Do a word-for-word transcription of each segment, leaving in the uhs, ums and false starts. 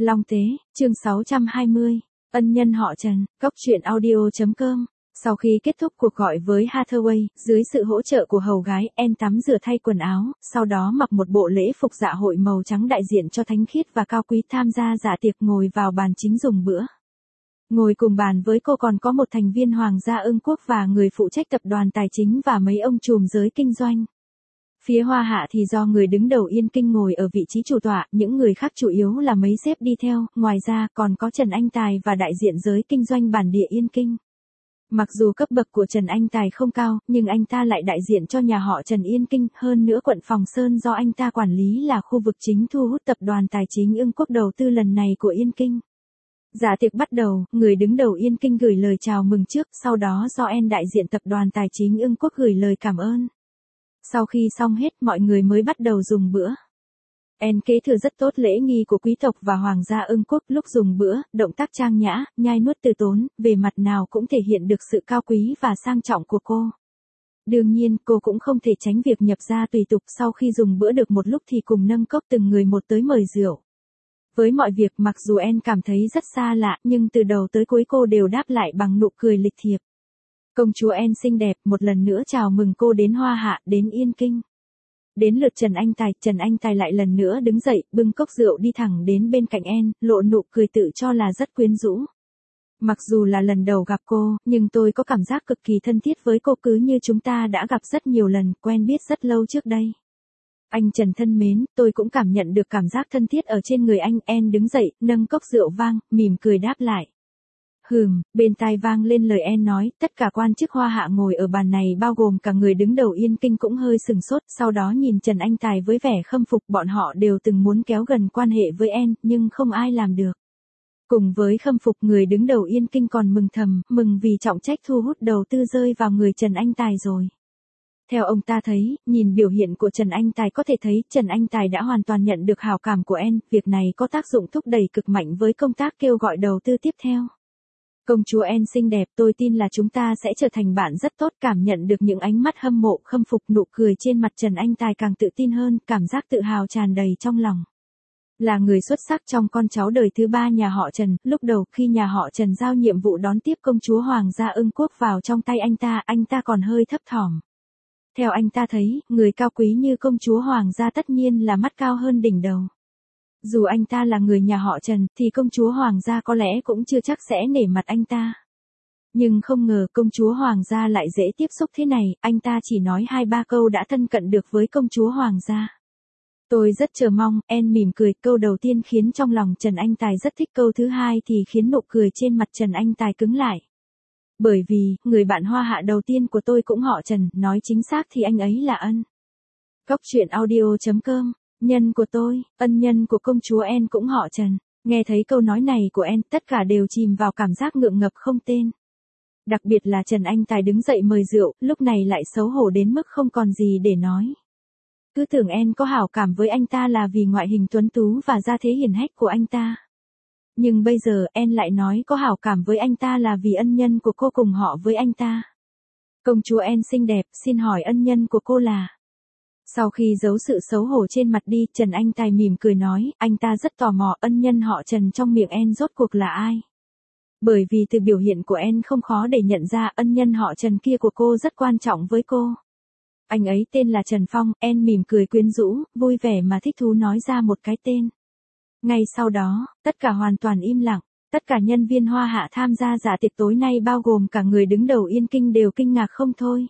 Long Tế, chương sáu trăm hai mươi, ân nhân họ Trần, góc truyện audio chấm com. Sau khi kết thúc cuộc gọi với Hathaway, dưới sự hỗ trợ của hầu gái, Anne tắm rửa thay quần áo, sau đó mặc một bộ lễ phục dạ hội màu trắng đại diện cho thánh khiết và cao quý tham gia dạ tiệc ngồi vào bàn chính dùng bữa. Ngồi cùng bàn với cô còn có một thành viên Hoàng gia Ưng Quốc và người phụ trách tập đoàn tài chính và mấy ông trùm giới kinh doanh. Phía Hoa Hạ thì do người đứng đầu Yên Kinh ngồi ở vị trí chủ tọa, những người khác chủ yếu là mấy sếp đi theo, ngoài ra còn có Trần Anh Tài và đại diện giới kinh doanh bản địa Yên Kinh. Mặc dù cấp bậc của Trần Anh Tài không cao, nhưng anh ta lại đại diện cho nhà họ Trần Yên Kinh, hơn nữa quận Phòng Sơn do anh ta quản lý là khu vực chính thu hút tập đoàn tài chính Ưng Quốc đầu tư lần này của Yên Kinh. Dạ tiệc bắt đầu, người đứng đầu Yên Kinh gửi lời chào mừng trước, sau đó do Anne đại diện tập đoàn tài chính Ưng Quốc gửi lời cảm ơn. Sau khi xong hết, mọi người mới bắt đầu dùng bữa. Anne kế thừa rất tốt lễ nghi của quý tộc và Hoàng gia Ưng Quốc, lúc dùng bữa, động tác trang nhã, nhai nuốt từ tốn, về mặt nào cũng thể hiện được sự cao quý và sang trọng của cô. Đương nhiên, cô cũng không thể tránh việc nhập gia tùy tục, sau khi dùng bữa được một lúc thì cùng nâng cốc từng người một tới mời rượu. Với mọi việc, mặc dù Anne cảm thấy rất xa lạ, nhưng từ đầu tới cuối cô đều đáp lại bằng nụ cười lịch thiệp. Công chúa Anne xinh đẹp một lần nữa chào mừng cô đến Hoa Hạ, đến Yên Kinh. Đến lượt Trần Anh Tài, Trần Anh Tài lại lần nữa đứng dậy, bưng cốc rượu đi thẳng đến bên cạnh Anne, lộ nụ cười tự cho là rất quyến rũ. Mặc dù là lần đầu gặp cô, nhưng tôi có cảm giác cực kỳ thân thiết với cô, cứ như chúng ta đã gặp rất nhiều lần, quen biết rất lâu trước đây. Anh Trần thân mến, tôi cũng cảm nhận được cảm giác thân thiết ở trên người anh. Anne đứng dậy, nâng cốc rượu vang, mỉm cười đáp lại. Hừm, bên tai vang lên lời Anne nói, tất cả quan chức Hoa Hạ ngồi ở bàn này bao gồm cả người đứng đầu Yên Kinh cũng hơi sừng sốt, sau đó nhìn Trần Anh Tài với vẻ khâm phục, bọn họ đều từng muốn kéo gần quan hệ với Anne, nhưng không ai làm được. Cùng với khâm phục, người đứng đầu Yên Kinh còn mừng thầm, mừng vì trọng trách thu hút đầu tư rơi vào người Trần Anh Tài rồi. Theo ông ta thấy, nhìn biểu hiện của Trần Anh Tài có thể thấy Trần Anh Tài đã hoàn toàn nhận được hảo cảm của Anne, việc này có tác dụng thúc đẩy cực mạnh với công tác kêu gọi đầu tư tiếp theo. Công chúa Anne xinh đẹp, tôi tin là chúng ta sẽ trở thành bạn rất tốt. Cảm nhận được những ánh mắt hâm mộ, khâm phục, nụ cười trên mặt Trần Anh Tài càng tự tin hơn, cảm giác tự hào tràn đầy trong lòng. Là người xuất sắc trong con cháu đời thứ ba nhà họ Trần, lúc đầu khi nhà họ Trần giao nhiệm vụ đón tiếp công chúa Hoàng gia Ưng Quốc vào trong tay anh ta, anh ta còn hơi thấp thỏm. Theo anh ta thấy, người cao quý như công chúa Hoàng gia tất nhiên là mắt cao hơn đỉnh đầu. Dù anh ta là người nhà họ Trần, thì công chúa Hoàng gia có lẽ cũng chưa chắc sẽ nể mặt anh ta. Nhưng không ngờ công chúa Hoàng gia lại dễ tiếp xúc thế này, anh ta chỉ nói hai ba câu đã thân cận được với công chúa Hoàng gia. Tôi rất chờ mong. Anne mỉm cười, câu đầu tiên khiến trong lòng Trần Anh Tài rất thích, câu thứ hai thì khiến nụ cười trên mặt Trần Anh Tài cứng lại. Bởi vì, người bạn Hoa Hạ đầu tiên của tôi cũng họ Trần, nói chính xác thì anh ấy là Ân. Góc truyện audio chấm com. Nhân của tôi, ân nhân của công chúa Anne cũng họ Trần. Nghe thấy câu nói này của Anne, tất cả đều chìm vào cảm giác ngượng ngập không tên. Đặc biệt là Trần Anh Tài đứng dậy mời rượu, lúc này lại xấu hổ đến mức không còn gì để nói. Cứ tưởng Anne có hảo cảm với anh ta là vì ngoại hình tuấn tú và gia thế hiển hách của anh ta. Nhưng bây giờ Anne lại nói có hảo cảm với anh ta là vì ân nhân của cô cùng họ với anh ta. Công chúa Anne xinh đẹp, xin hỏi ân nhân của cô là... Sau khi giấu sự xấu hổ trên mặt đi, Trần Anh Tài mỉm cười nói, anh ta rất tò mò ân nhân họ Trần trong miệng Anne rốt cuộc là ai. Bởi vì từ biểu hiện của Anne không khó để nhận ra ân nhân họ Trần kia của cô rất quan trọng với cô. Anh ấy tên là Trần Phong. Anne mỉm cười quyến rũ, vui vẻ mà thích thú nói ra một cái tên. Ngay sau đó, tất cả hoàn toàn im lặng. Tất cả nhân viên Hoa Hạ tham gia dạ tiệc tối nay bao gồm cả người đứng đầu Yên Kinh đều kinh ngạc không thôi.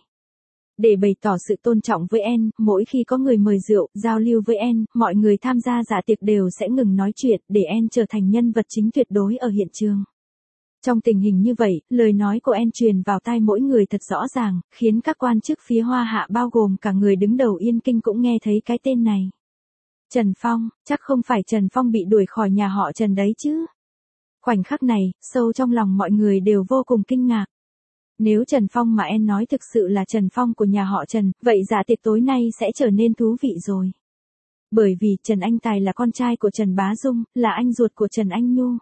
Để bày tỏ sự tôn trọng với Anne, mỗi khi có người mời rượu, giao lưu với Anne, mọi người tham gia dạ tiệc đều sẽ ngừng nói chuyện, để Anne trở thành nhân vật chính tuyệt đối ở hiện trường. Trong tình hình như vậy, lời nói của Anne truyền vào tai mỗi người thật rõ ràng, khiến các quan chức phía Hoa Hạ bao gồm cả người đứng đầu Yên Kinh cũng nghe thấy cái tên này. Trần Phong, chắc không phải Trần Phong bị đuổi khỏi nhà họ Trần đấy chứ? Khoảnh khắc này, sâu trong lòng mọi người đều vô cùng kinh ngạc. Nếu Trần Phong mà Anne nói thực sự là Trần Phong của nhà họ Trần, vậy dạ tiệc tối nay sẽ trở nên thú vị rồi. Bởi vì Trần Anh Tài là con trai của Trần Bá Dung, là anh ruột của Trần Anh Nhu.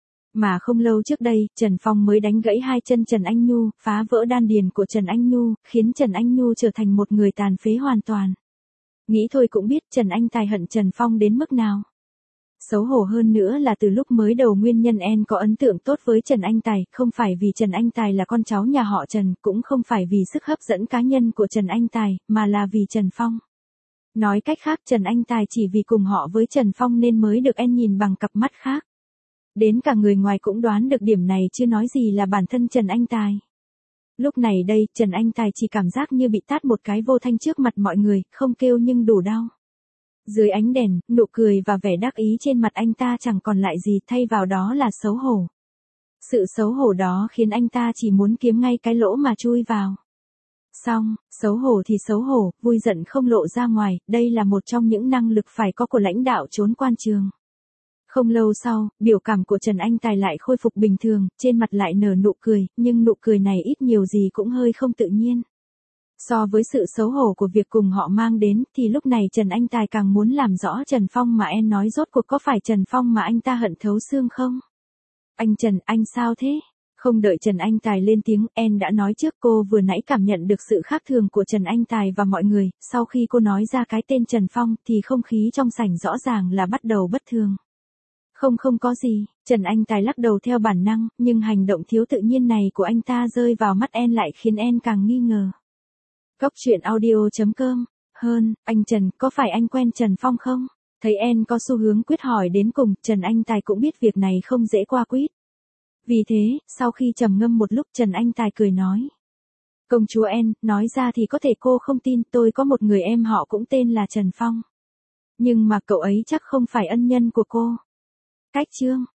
Mà không lâu trước đây, Trần Phong mới đánh gãy hai chân Trần Anh Nhu, phá vỡ đan điền của Trần Anh Nhu, khiến Trần Anh Nhu trở thành một người tàn phế hoàn toàn. Nghĩ thôi cũng biết Trần Anh Tài hận Trần Phong đến mức nào. Xấu hổ hơn nữa là từ lúc mới đầu nguyên nhân En có ấn tượng tốt với Trần Anh Tài, không phải vì Trần Anh Tài là con cháu nhà họ Trần, cũng không phải vì sức hấp dẫn cá nhân của Trần Anh Tài, mà là vì Trần Phong. Nói cách khác Trần Anh Tài chỉ vì cùng họ với Trần Phong nên mới được En nhìn bằng cặp mắt khác. Đến cả người ngoài cũng đoán được điểm này chứ nói gì là bản thân Trần Anh Tài. Lúc này đây, Trần Anh Tài chỉ cảm giác như bị tát một cái vô thanh trước mặt mọi người, không kêu nhưng đủ đau. Dưới ánh đèn, nụ cười và vẻ đắc ý trên mặt anh ta chẳng còn lại gì, thay vào đó là xấu hổ. Sự xấu hổ đó khiến anh ta chỉ muốn kiếm ngay cái lỗ mà chui vào. Xong, xấu hổ thì xấu hổ, vui giận không lộ ra ngoài, đây là một trong những năng lực phải có của lãnh đạo trốn quan trường. Không lâu sau, biểu cảm của Trần Anh Tài lại khôi phục bình thường, trên mặt lại nở nụ cười, nhưng nụ cười này ít nhiều gì cũng hơi không tự nhiên. So với sự xấu hổ của việc cùng họ mang đến, thì lúc này Trần Anh Tài càng muốn làm rõ Trần Phong mà En nói rốt cuộc có phải Trần Phong mà anh ta hận thấu xương không? Anh Trần, anh sao thế? Không đợi Trần Anh Tài lên tiếng, En đã nói trước cô vừa nãy cảm nhận được sự khác thường của Trần Anh Tài và mọi người, sau khi cô nói ra cái tên Trần Phong thì không khí trong sảnh rõ ràng là bắt đầu bất thường. Không không có gì, Trần Anh Tài lắc đầu theo bản năng, nhưng hành động thiếu tự nhiên này của anh ta rơi vào mắt En lại khiến En càng nghi ngờ. Góc truyện audio chấm com, hơn, anh Trần, có phải anh quen Trần Phong không? Thấy En có xu hướng quyết hỏi đến cùng, Trần Anh Tài cũng biết việc này không dễ qua quýt. Vì thế, sau khi trầm ngâm một lúc Trần Anh Tài cười nói. Công chúa En, nói ra thì có thể cô không tin, tôi có một người em họ cũng tên là Trần Phong. Nhưng mà cậu ấy chắc không phải ân nhân của cô. Cách chương.